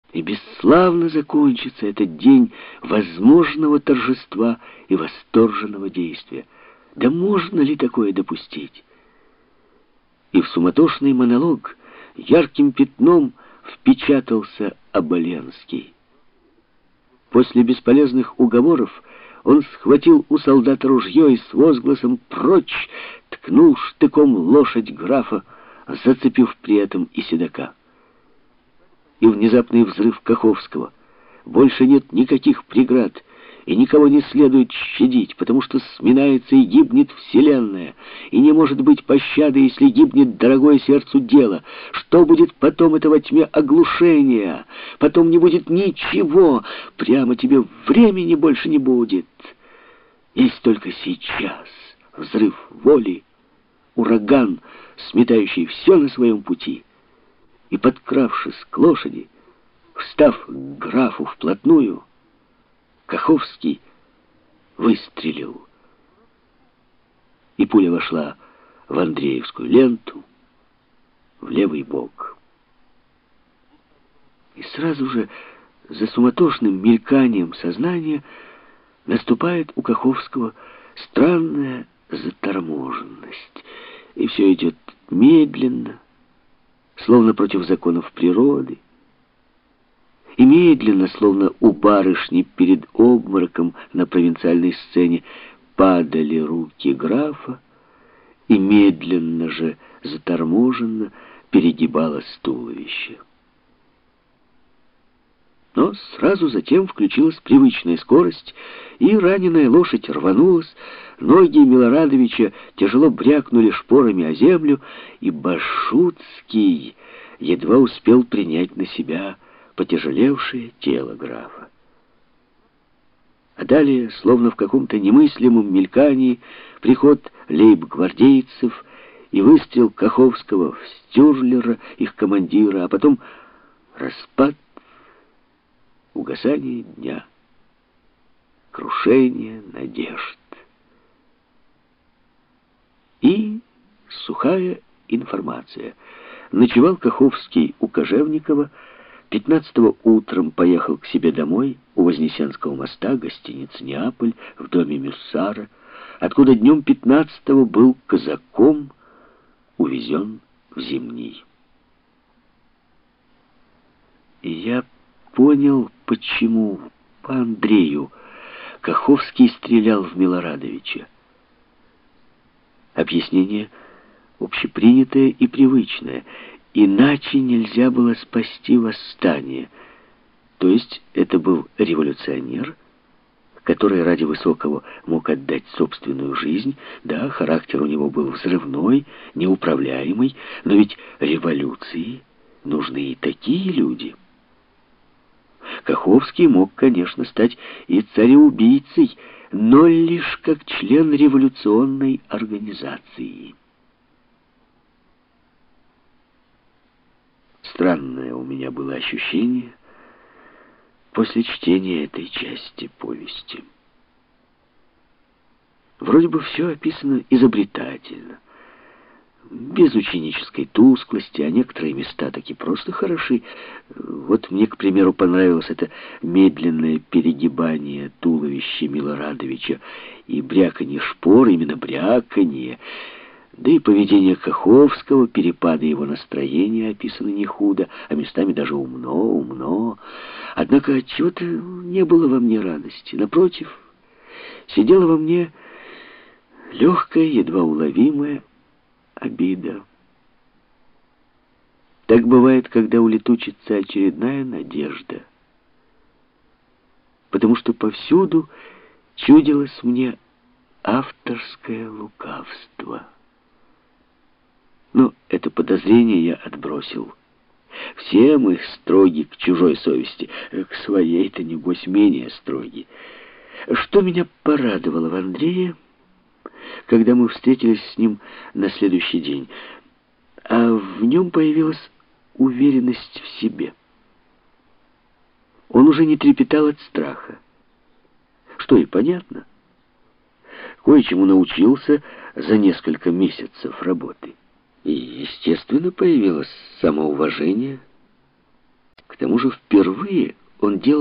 И бесславно закончится этот день возможного торжества и восторженного действия. Да можно ли такое допустить? И в суматошный монолог ярким пятном впечатался Оболенский. После бесполезных уговоров он схватил у солдата ружье и с возгласом «Прочь!» ткнул штыком лошадь графа, зацепив при этом и седока. И внезапный взрыв Каховского. Больше нет никаких преград, и никого не следует щадить, потому что сминается и гибнет вселенная, и не может быть пощады, если гибнет дорогое сердцу дело. Что будет потом, это во тьме оглушения? Потом не будет ничего, прямо тебе времени больше не будет. Есть только сейчас взрыв воли, ураган, сметающий все на своем пути. И, подкравшись к лошади, встав к графу вплотную, Каховский выстрелил. И пуля вошла в Андреевскую ленту, в левый бок. И сразу же за суматошным мельканием сознания наступает у Каховского странная заторможенность. И все идет медленно, словно против законов природы. И медленно, словно у барышни перед обмороком на провинциальной сцене, падали руки графа, и медленно же, заторможенно перегибалось туловище. Но сразу затем включилась привычная скорость, и раненая лошадь рванулась, ноги Милорадовича тяжело брякнули шпорами о землю, и Башутский едва успел принять на себя потяжелевшее тело графа. А далее, словно в каком-то немыслимом мелькании, приход лейб-гвардейцев и выстрел Каховского в Стюрлера, их командира, а потом распад, угасание дня, крушение надежд. И сухая информация. Ночевал Каховский у Кожевникова, 15-го утром поехал к себе домой у Вознесенского моста, гостиница «Неаполь», в доме Мюссара, откуда днем 15-го был казаком увезен в Зимний. И я понял, почему по Андрею Каховский стрелял в Милорадовича. Объяснение общепринятое и привычное. Иначе нельзя было спасти восстание. То есть это был революционер, который ради высокого мог отдать собственную жизнь. Да, характер у него был взрывной, неуправляемый, но ведь революции нужны и такие люди. Каховский мог, конечно, стать и цареубийцей, но лишь как член революционной организации. Странное у меня было ощущение после чтения этой части повести. Вроде бы все описано изобретательно, без ученической тусклости, а некоторые места таки просто хороши. Вот мне, к примеру, понравилось это медленное перегибание туловища Милорадовича и бряканье шпор, именно бряканье. Да и поведение Каховского, перепады его настроения описаны не худо, а местами даже умно. Однако отчего-то не было во мне радости. Напротив, сидела во мне легкая, едва уловимая обида. Так бывает, когда улетучится очередная надежда. Потому что повсюду чудилось мне авторское лукавство. Но это подозрение я отбросил. Все мы строги к чужой совести, к своей-то, небось, менее строги. Что меня порадовало в Андрее, когда мы встретились с ним на следующий день, а в нем появилась уверенность в себе. Он уже не трепетал от страха. Что и понятно. Кое-чему научился за несколько месяцев работы. И, естественно, появилось самоуважение к тому же впервые он делал